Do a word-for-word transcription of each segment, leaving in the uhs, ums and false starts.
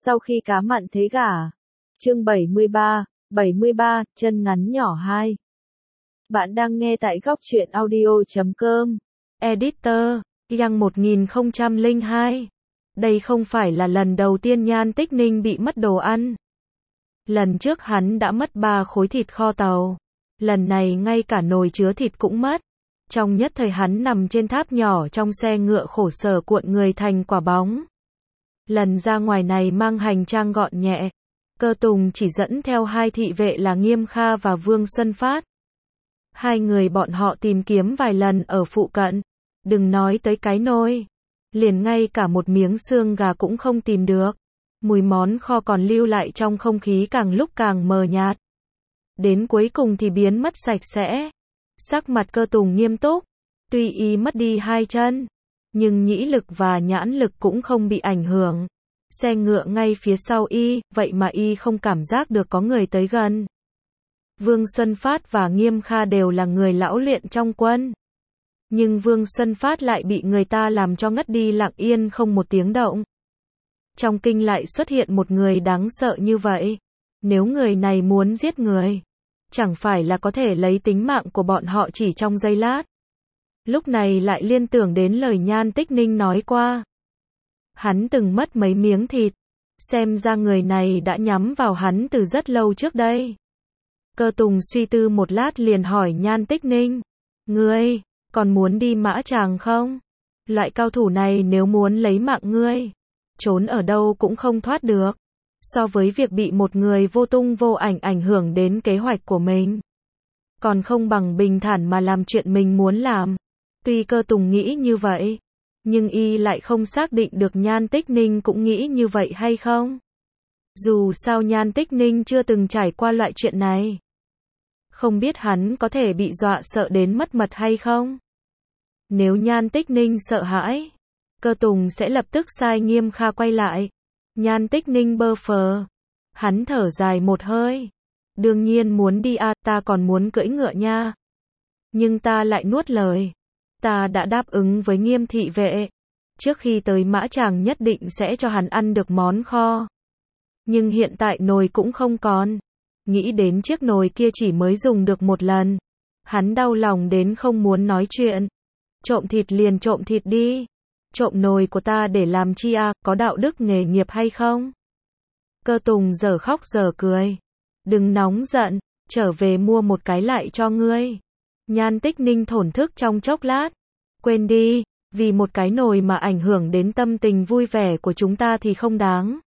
Sau khi cá mặn thế gả. Chương bảy mươi ba, bảy mươi ba, chân ngắn nhỏ hai. Bạn đang nghe tại góc truyện audio chấm com. Editor, Yang một nghìn không trăm lẻ hai. Đây không phải là lần đầu tiên Nhan Tích Ninh bị mất đồ ăn. Lần trước hắn đã mất ba khối thịt kho tàu. Lần này ngay cả nồi chứa thịt cũng mất. Trong nhất thời hắn nằm trên tháp nhỏ trong xe ngựa khổ sở cuộn người thành quả bóng. Lần ra ngoài này mang hành trang gọn nhẹ. Cơ Tùng chỉ dẫn theo hai thị vệ là Nghiêm Kha và Vương Xuân Phát. Hai người bọn họ tìm kiếm vài lần ở phụ cận. Đừng nói tới cái nôi. Liền ngay cả một miếng xương gà cũng không tìm được. Mùi món kho còn lưu lại trong không khí càng lúc càng mờ nhạt. Đến cuối cùng thì biến mất sạch sẽ. Sắc mặt Cơ Tùng nghiêm túc. Tuy y mất đi hai chân, nhưng nhĩ lực và nhãn lực cũng không bị ảnh hưởng. Xe ngựa ngay phía sau y, vậy mà y không cảm giác được có người tới gần. Vương Xuân Phát và Nghiêm Kha đều là người lão luyện trong quân. Nhưng Vương Xuân Phát lại bị người ta làm cho ngất đi lặng yên không một tiếng động. Trong kinh lại xuất hiện một người đáng sợ như vậy. Nếu người này muốn giết người, chẳng phải là có thể lấy tính mạng của bọn họ chỉ trong giây lát. Lúc này lại liên tưởng đến lời Nhan Tích Ninh nói qua. Hắn từng mất mấy miếng thịt. Xem ra người này đã nhắm vào hắn từ rất lâu trước đây. Cơ Tùng suy tư một lát liền hỏi Nhan Tích Ninh. Ngươi, còn muốn đi Mã Tràng không? Loại cao thủ này nếu muốn lấy mạng ngươi, trốn ở đâu cũng không thoát được. So với việc bị một người vô tung vô ảnh ảnh hưởng đến kế hoạch của mình, còn không bằng bình thản mà làm chuyện mình muốn làm. Tuy Cơ Tùng nghĩ như vậy, nhưng y lại không xác định được Nhan Tích Ninh cũng nghĩ như vậy hay không. Dù sao Nhan Tích Ninh chưa từng trải qua loại chuyện này. Không biết hắn có thể bị dọa sợ đến mất mật hay không. Nếu Nhan Tích Ninh sợ hãi, Cơ Tùng sẽ lập tức sai Nghiêm Kha quay lại. Nhan Tích Ninh bơ phờ. Hắn thở dài một hơi. Đương nhiên muốn đi à, ta còn muốn cưỡi ngựa nha. Nhưng ta lại nuốt lời. Ta đã đáp ứng với Nghiêm thị vệ. Trước khi tới Mã Tràng nhất định sẽ cho hắn ăn được món kho. Nhưng hiện tại nồi cũng không còn. Nghĩ đến chiếc nồi kia chỉ mới dùng được một lần. Hắn đau lòng đến không muốn nói chuyện. Trộm thịt liền trộm thịt đi. Trộm nồi của ta để làm chi à, có đạo đức nghề nghiệp hay không? Cơ Tùng giờ khóc giờ cười. Đừng nóng giận, trở về mua một cái lại cho ngươi. Nhan Tích Ninh thổn thức trong chốc lát. Quên đi, vì một cái nồi mà ảnh hưởng đến tâm tình vui vẻ của chúng ta thì không đáng.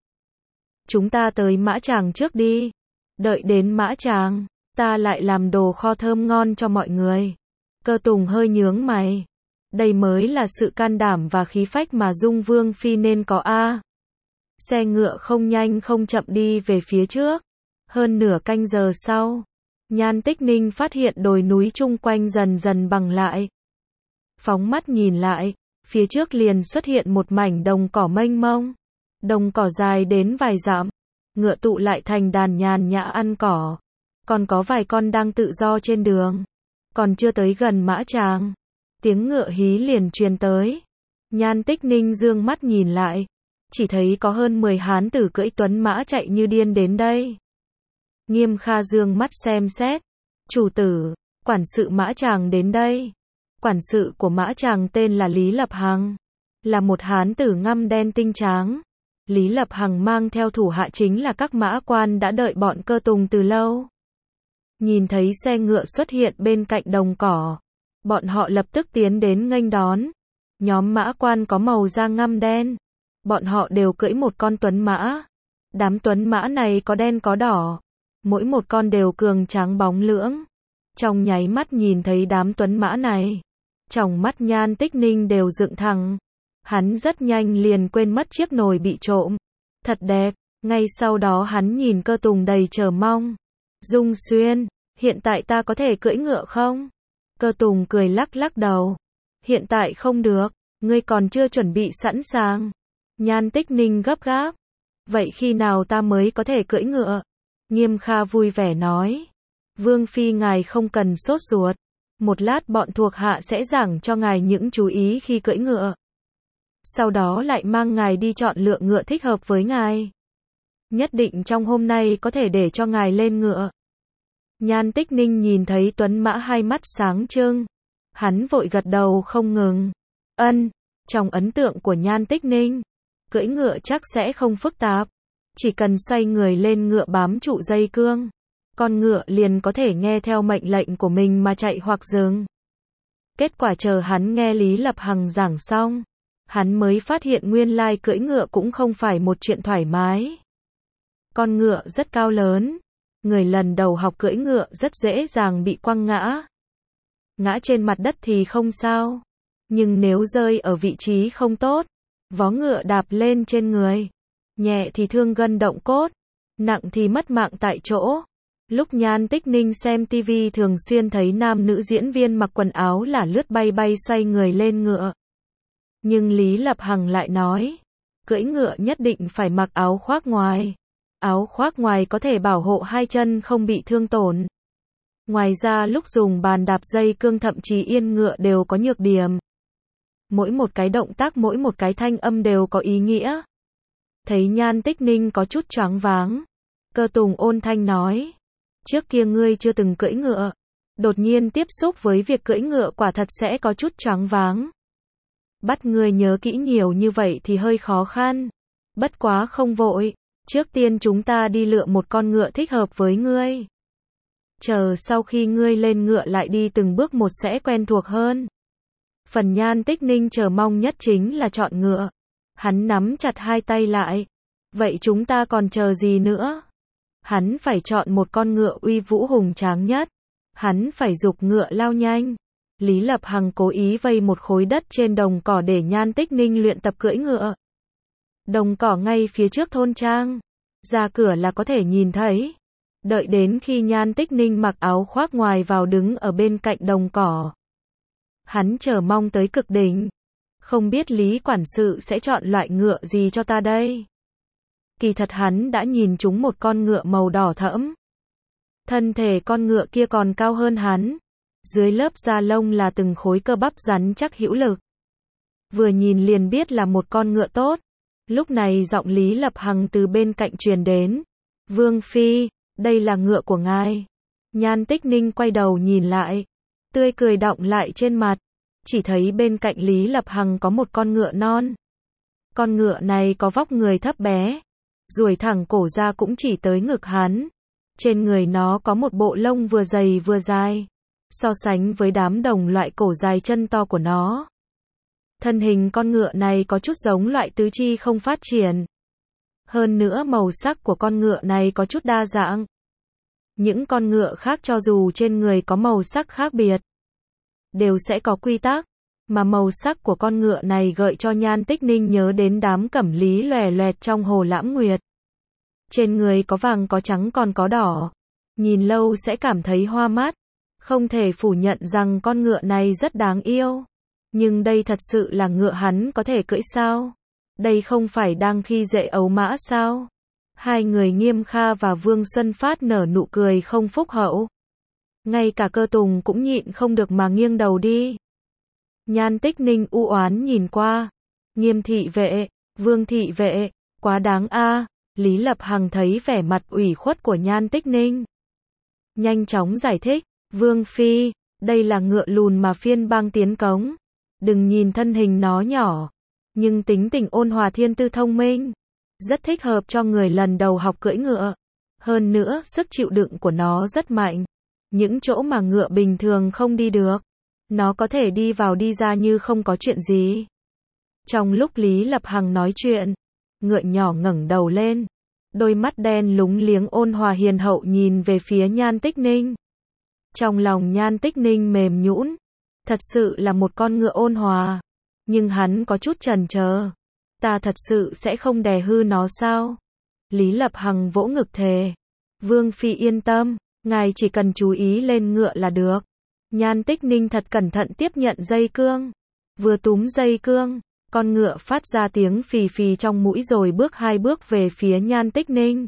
Chúng ta tới Mã Tràng trước đi. Đợi đến Mã Tràng, ta lại làm đồ kho thơm ngon cho mọi người. Cơ Tùng hơi nhướng mày. Đây mới là sự can đảm và khí phách mà Dung Vương Phi nên có a. Xe ngựa không nhanh không chậm đi về phía trước. Hơn nửa canh giờ sau, Nhan Tích Ninh phát hiện đồi núi chung quanh dần dần bằng lại. Phóng mắt nhìn lại, phía trước liền xuất hiện một mảnh đồng cỏ mênh mông. Đồng cỏ dài đến vài dặm, ngựa tụ lại thành đàn nhàn nhã ăn cỏ. Còn có vài con đang tự do trên đường. Còn chưa tới gần Mã Tràng, tiếng ngựa hí liền truyền tới. Nhan Tích Ninh dương mắt nhìn lại, chỉ thấy có hơn mười hán tử cưỡi tuấn mã chạy như điên đến đây. Nghiêm Kha dương mắt xem xét. Chủ tử, quản sự Mã Tràng đến đây. Quản sự của Mã Tràng tên là Lý Lập Hằng, là một hán tử ngăm đen tinh tráng. Lý Lập Hằng mang theo thủ hạ chính là các mã quan đã đợi bọn Cơ Tùng từ lâu. Nhìn thấy xe ngựa xuất hiện bên cạnh đồng cỏ, bọn họ lập tức tiến đến nghênh đón. Nhóm mã quan có màu da ngăm đen. Bọn họ đều cưỡi một con tuấn mã. Đám tuấn mã này có đen có đỏ. Mỗi một con đều cường tráng bóng lưỡng. Trong nháy mắt nhìn thấy đám tuấn mã này, trong mắt Nhan Tích Ninh đều dựng thẳng. Hắn rất nhanh liền quên mất chiếc nồi bị trộm. Thật đẹp. Ngay sau đó hắn nhìn Cơ Tùng đầy chờ mong. Dung Xuyên, hiện tại ta có thể cưỡi ngựa không? Cơ Tùng cười lắc lắc đầu. Hiện tại không được, ngươi còn chưa chuẩn bị sẵn sàng. Nhan Tích Ninh gấp gáp. Vậy khi nào ta mới có thể cưỡi ngựa? Nghiêm Kha vui vẻ nói. Vương Phi ngài không cần sốt ruột. Một lát bọn thuộc hạ sẽ giảng cho ngài những chú ý khi cưỡi ngựa. Sau đó lại mang ngài đi chọn lựa ngựa thích hợp với ngài. Nhất định trong hôm nay có thể để cho ngài lên ngựa. Nhan Tích Ninh nhìn thấy tuấn mã hai mắt sáng trưng. Hắn vội gật đầu không ngừng. Ân, trong ấn tượng của Nhan Tích Ninh, cưỡi ngựa chắc sẽ không phức tạp. Chỉ cần xoay người lên ngựa bám trụ dây cương, con ngựa liền có thể nghe theo mệnh lệnh của mình mà chạy hoặc dừng. Kết quả chờ hắn nghe Lý Lập Hằng giảng xong, hắn mới phát hiện nguyên lai cưỡi ngựa cũng không phải một chuyện thoải mái. Con ngựa rất cao lớn, người lần đầu học cưỡi ngựa rất dễ dàng bị quăng ngã. Ngã trên mặt đất thì không sao, nhưng nếu rơi ở vị trí không tốt, vó ngựa đạp lên trên người, nhẹ thì thương gân động cốt, nặng thì mất mạng tại chỗ. Lúc Nhan Tích Ninh xem tivi thường xuyên thấy nam nữ diễn viên mặc quần áo là lướt bay bay xoay người lên ngựa. Nhưng Lý Lập Hằng lại nói, cưỡi ngựa nhất định phải mặc áo khoác ngoài. Áo khoác ngoài có thể bảo hộ hai chân không bị thương tổn. Ngoài ra lúc dùng bàn đạp dây cương thậm chí yên ngựa đều có nhược điểm. Mỗi một cái động tác mỗi một cái thanh âm đều có ý nghĩa. Thấy Nhan Tích Ninh có chút choáng váng, Cơ Tùng ôn thanh nói, trước kia ngươi chưa từng cưỡi ngựa, đột nhiên tiếp xúc với việc cưỡi ngựa quả thật sẽ có chút choáng váng. Bắt ngươi nhớ kỹ nhiều như vậy thì hơi khó khăn. Bất quá không vội, trước tiên chúng ta đi lựa một con ngựa thích hợp với ngươi. Chờ sau khi ngươi lên ngựa lại đi từng bước một sẽ quen thuộc hơn. Phần Nhan Tích Ninh chờ mong nhất chính là chọn ngựa. Hắn nắm chặt hai tay lại. Vậy chúng ta còn chờ gì nữa? Hắn phải chọn một con ngựa uy vũ hùng tráng nhất. Hắn phải giục ngựa lao nhanh. Lý Lập Hằng cố ý vây một khối đất trên đồng cỏ để Nhan Tích Ninh luyện tập cưỡi ngựa. Đồng cỏ ngay phía trước thôn trang. Ra cửa là có thể nhìn thấy. Đợi đến khi Nhan Tích Ninh mặc áo khoác ngoài vào đứng ở bên cạnh đồng cỏ. Hắn chờ mong tới cực đỉnh. Không biết Lý quản sự sẽ chọn loại ngựa gì cho ta đây? Kỳ thật hắn đã nhìn trúng một con ngựa màu đỏ thẫm. Thân thể con ngựa kia còn cao hơn hắn. Dưới lớp da lông là từng khối cơ bắp rắn chắc hữu lực. Vừa nhìn liền biết là một con ngựa tốt. Lúc này giọng Lý Lập Hằng từ bên cạnh truyền đến. Vương Phi, đây là ngựa của ngài. Nhan Tích Ninh quay đầu nhìn lại. Tươi cười đọng lại trên mặt. Chỉ thấy bên cạnh Lý Lập Hằng có một con ngựa non. Con ngựa này có vóc người thấp bé. Ruồi thẳng cổ ra cũng chỉ tới ngực hắn. Trên người nó có một bộ lông vừa dày vừa dài. So sánh với đám đồng loại cổ dài chân to của nó. Thân hình con ngựa này có chút giống loại tứ chi không phát triển. Hơn nữa màu sắc của con ngựa này có chút đa dạng. Những con ngựa khác cho dù trên người có màu sắc khác biệt, đều sẽ có quy tắc. Mà màu sắc của con ngựa này gợi cho Nhan Tích Ninh nhớ đến đám cẩm lý lòe loẹt trong hồ Lãm Nguyệt. Trên người có vàng có trắng còn có đỏ. Nhìn lâu sẽ cảm thấy hoa mắt. Không thể phủ nhận rằng con ngựa này rất đáng yêu. Nhưng đây thật sự là ngựa hắn có thể cưỡi sao? Đây không phải đang khi dễ ấu mã sao? Hai người Nghiêm Kha và Vương Xuân Phát nở nụ cười không phúc hậu. Ngay cả Cơ Tùng cũng nhịn không được mà nghiêng đầu đi. Nhan Tích Ninh u oán nhìn qua. Nghiêm thị vệ, Vương thị vệ, quá đáng a. Lý Lập Hằng thấy vẻ mặt ủy khuất của Nhan Tích Ninh. Nhanh chóng giải thích. Vương Phi, đây là ngựa lùn mà phiên bang tiến cống. Đừng nhìn thân hình nó nhỏ, nhưng tính tình ôn hòa thiên tư thông minh. Rất thích hợp cho người lần đầu học cưỡi ngựa. Hơn nữa, sức chịu đựng của nó rất mạnh. Những chỗ mà ngựa bình thường không đi được, nó có thể đi vào đi ra như không có chuyện gì. Trong lúc Lý Lập Hằng nói chuyện, ngựa nhỏ ngẩng đầu lên. Đôi mắt đen lúng liếng ôn hòa hiền hậu nhìn về phía Nhan Tích Ninh. Trong lòng Nhan Tích Ninh mềm nhũn. Thật sự là một con ngựa ôn hòa. Nhưng hắn có chút chần chờ. Ta thật sự sẽ không đè hư nó sao? Lý Lập Hằng vỗ ngực thề. Vương Phi yên tâm, ngài chỉ cần chú ý lên ngựa là được. Nhan Tích Ninh thật cẩn thận tiếp nhận dây cương. Vừa túm dây cương, con ngựa phát ra tiếng phì phì trong mũi rồi bước hai bước về phía Nhan Tích Ninh.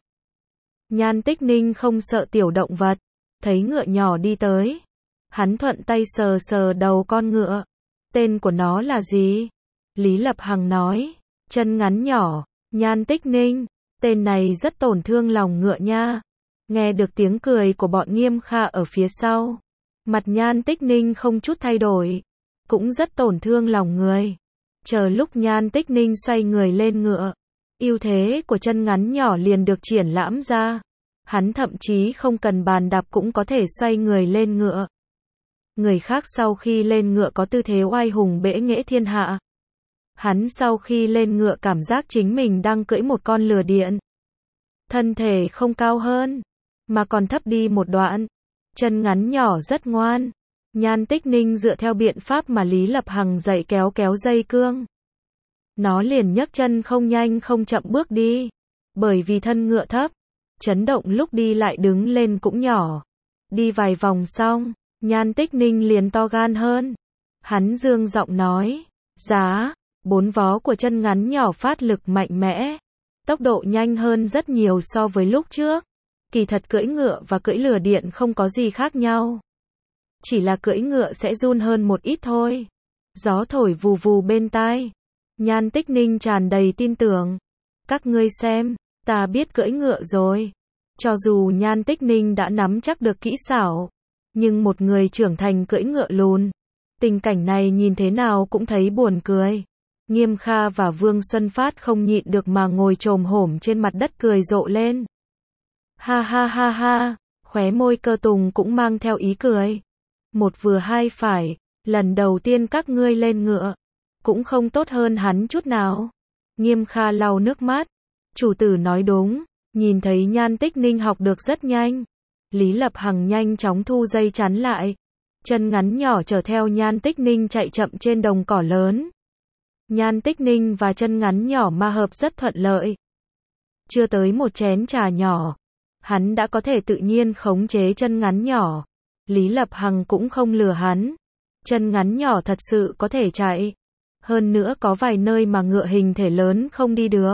Nhan Tích Ninh không sợ tiểu động vật. Thấy ngựa nhỏ đi tới. Hắn thuận tay sờ sờ đầu con ngựa. Tên của nó là gì? Lý Lập Hằng nói. Chân ngắn nhỏ. Nhan Tích Ninh. Tên này rất tổn thương lòng ngựa nha. Nghe được tiếng cười của bọn Nghiêm Kha ở phía sau. Mặt Nhan Tích Ninh không chút thay đổi. Cũng rất tổn thương lòng người. Chờ lúc Nhan Tích Ninh xoay người lên ngựa. Ưu thế của chân ngắn nhỏ liền được triển lãm ra. Hắn thậm chí không cần bàn đạp cũng có thể xoay người lên ngựa. Người khác sau khi lên ngựa có tư thế oai hùng bẽ nghễ thiên hạ. Hắn sau khi lên ngựa cảm giác chính mình đang cưỡi một con lừa điện. Thân thể không cao hơn, mà còn thấp đi một đoạn. Chân ngắn nhỏ rất ngoan. Nhan Tích Ninh dựa theo biện pháp mà Lý Lập Hằng dạy kéo kéo dây cương. Nó liền nhấc chân không nhanh không chậm bước đi. Bởi vì thân ngựa thấp, chấn động lúc đi lại đứng lên cũng nhỏ. Đi vài vòng xong, Nhan Tích Ninh liền to gan hơn. Hắn dương giọng nói, giá, bốn vó của chân ngắn nhỏ phát lực mạnh mẽ. Tốc độ nhanh hơn rất nhiều so với lúc trước. Kỳ thật cưỡi ngựa và cưỡi lừa điện không có gì khác nhau. Chỉ là cưỡi ngựa sẽ run hơn một ít thôi. Gió thổi vù vù bên tai. Nhan Tích Ninh tràn đầy tin tưởng. Các ngươi xem, ta biết cưỡi ngựa rồi. Cho dù Nhan Tích Ninh đã nắm chắc được kỹ xảo, nhưng một người trưởng thành cưỡi ngựa lùn. Tình cảnh này nhìn thế nào cũng thấy buồn cười. Nghiêm Kha và Vương Xuân Phát không nhịn được mà ngồi chồm hổm trên mặt đất cười rộ lên. Ha ha ha ha, khóe môi Cơ Tùng cũng mang theo ý cười. Một vừa hai phải, lần đầu tiên các ngươi lên ngựa, cũng không tốt hơn hắn chút nào. Nghiêm Kha lau nước mắt. Chủ tử nói đúng, nhìn thấy Nhan Tích Ninh học được rất nhanh. Lý Lập Hằng nhanh chóng thu dây chắn lại. Chân ngắn nhỏ chở theo Nhan Tích Ninh chạy chậm trên đồng cỏ lớn. Nhan Tích Ninh và chân ngắn nhỏ ma hợp rất thuận lợi. Chưa tới một chén trà nhỏ, hắn đã có thể tự nhiên khống chế chân ngắn nhỏ. Lý Lập Hằng cũng không lừa hắn. Chân ngắn nhỏ thật sự có thể chạy. Hơn nữa có vài nơi mà ngựa hình thể lớn không đi được.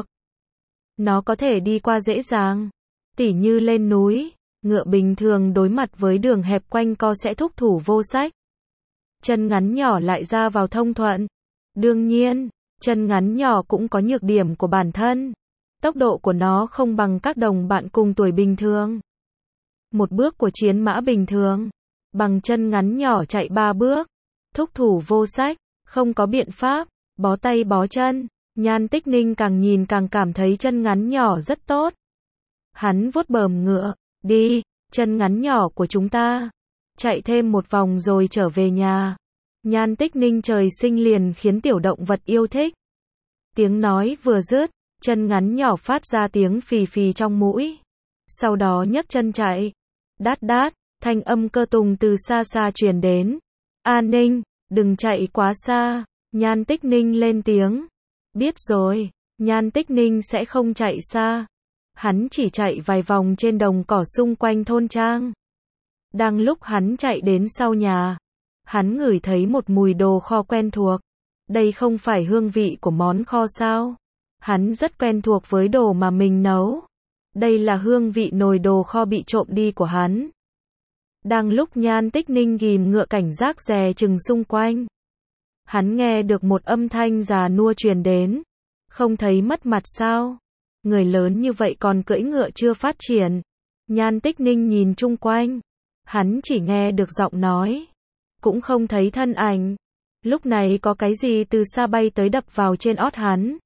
Nó có thể đi qua dễ dàng. Tỉ như lên núi, ngựa bình thường đối mặt với đường hẹp quanh co sẽ thúc thủ vô sách. Chân ngắn nhỏ lại ra vào thông thuận. Đương nhiên, chân ngắn nhỏ cũng có nhược điểm của bản thân. Tốc độ của nó không bằng các đồng bạn cùng tuổi bình thường. Một bước của chiến mã bình thường, bằng chân ngắn nhỏ chạy ba bước. Thúc thủ vô sách, không có biện pháp, bó tay bó chân. Nhan Tích Ninh càng nhìn càng cảm thấy chân ngắn nhỏ rất tốt. Hắn vuốt bờm ngựa, đi, chân ngắn nhỏ của chúng ta. Chạy thêm một vòng rồi trở về nhà. Nhan Tích Ninh trời sinh liền khiến tiểu động vật yêu thích. Tiếng nói vừa dứt, chân ngắn nhỏ phát ra tiếng phì phì trong mũi. Sau đó nhấc chân chạy. Đát đát, thanh âm Cơ Tùng từ xa xa truyền đến. An Ninh, đừng chạy quá xa. Nhan Tích Ninh lên tiếng. Biết rồi, Nhan Tích Ninh sẽ không chạy xa. Hắn chỉ chạy vài vòng trên đồng cỏ xung quanh thôn trang. Đang lúc hắn chạy đến sau nhà, hắn ngửi thấy một mùi đồ kho quen thuộc. Đây không phải hương vị của món kho sao? Hắn rất quen thuộc với đồ mà mình nấu. Đây là hương vị nồi đồ kho bị trộm đi của hắn. Đang lúc Nhan Tích Ninh ghìm ngựa cảnh giác dè chừng xung quanh, hắn nghe được một âm thanh già nua truyền đến. Không thấy mất mặt sao? Người lớn như vậy còn cưỡi ngựa chưa phát triển. Nhan Tích Ninh nhìn chung quanh. Hắn chỉ nghe được giọng nói. Cũng không thấy thân ảnh. Lúc này có cái gì từ xa bay tới đập vào trên ót hắn.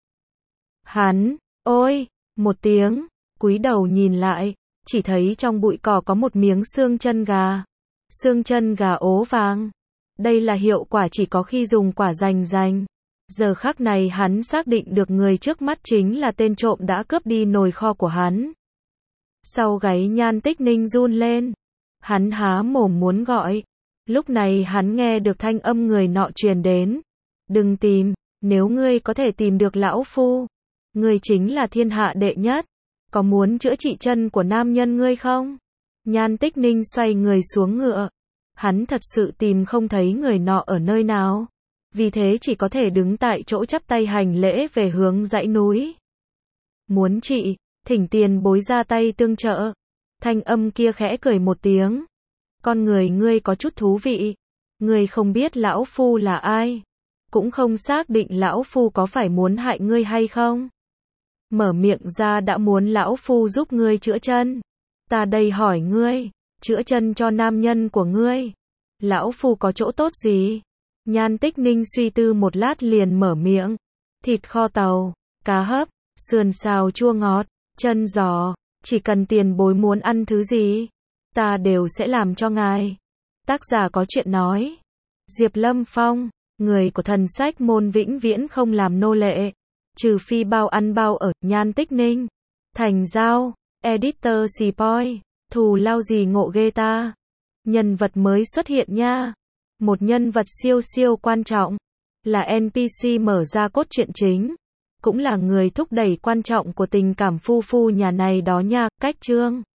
Hắn, ôi, một tiếng, cúi đầu nhìn lại, chỉ thấy trong bụi cỏ có một miếng xương chân gà. Xương chân gà ố vàng. Đây là hiệu quả chỉ có khi dùng quả rành rành. Giờ khắc này hắn xác định được người trước mắt chính là tên trộm đã cướp đi nồi kho của hắn. Sau gáy Nhan Tích Ninh run lên. Hắn há mồm muốn gọi. Lúc này hắn nghe được thanh âm người nọ truyền đến. Đừng tìm, nếu ngươi có thể tìm được lão phu, ngươi chính là thiên hạ đệ nhất. Có muốn chữa trị chân của nam nhân ngươi không? Nhan Tích Ninh xoay người xuống ngựa. Hắn thật sự tìm không thấy người nọ ở nơi nào. Vì thế chỉ có thể đứng tại chỗ chắp tay hành lễ về hướng dãy núi. Muốn trị, thỉnh tiền bối ra tay tương trợ. Thanh âm kia khẽ cười một tiếng. Con người ngươi có chút thú vị. Ngươi không biết lão phu là ai. Cũng không xác định lão phu có phải muốn hại ngươi hay không. mở miệng ra đã muốn lão phu giúp ngươi chữa chân. Ta đây hỏi ngươi, chữa chân cho nam nhân của ngươi, lão phu có chỗ tốt gì? Nhan Tích Ninh suy tư một lát liền mở miệng. Thịt kho tàu, cá hấp, sườn xào chua ngọt, chân giò, chỉ cần tiền bối muốn ăn thứ gì, ta đều sẽ làm cho ngài. Tác giả có chuyện nói. Diệp Lâm Phong, người của thần sách môn vĩnh viễn không làm nô lệ, trừ phi bao ăn bao ở. Nhan Tích Ninh, thành giao, editor Spoil, thù lao gì ngộ ghê ta. Nhân vật mới xuất hiện nha. Một nhân vật siêu siêu quan trọng, là en pê xê mở ra cốt truyện chính, cũng là người thúc đẩy quan trọng của tình cảm phu phu nhà này đó nha. Cách chương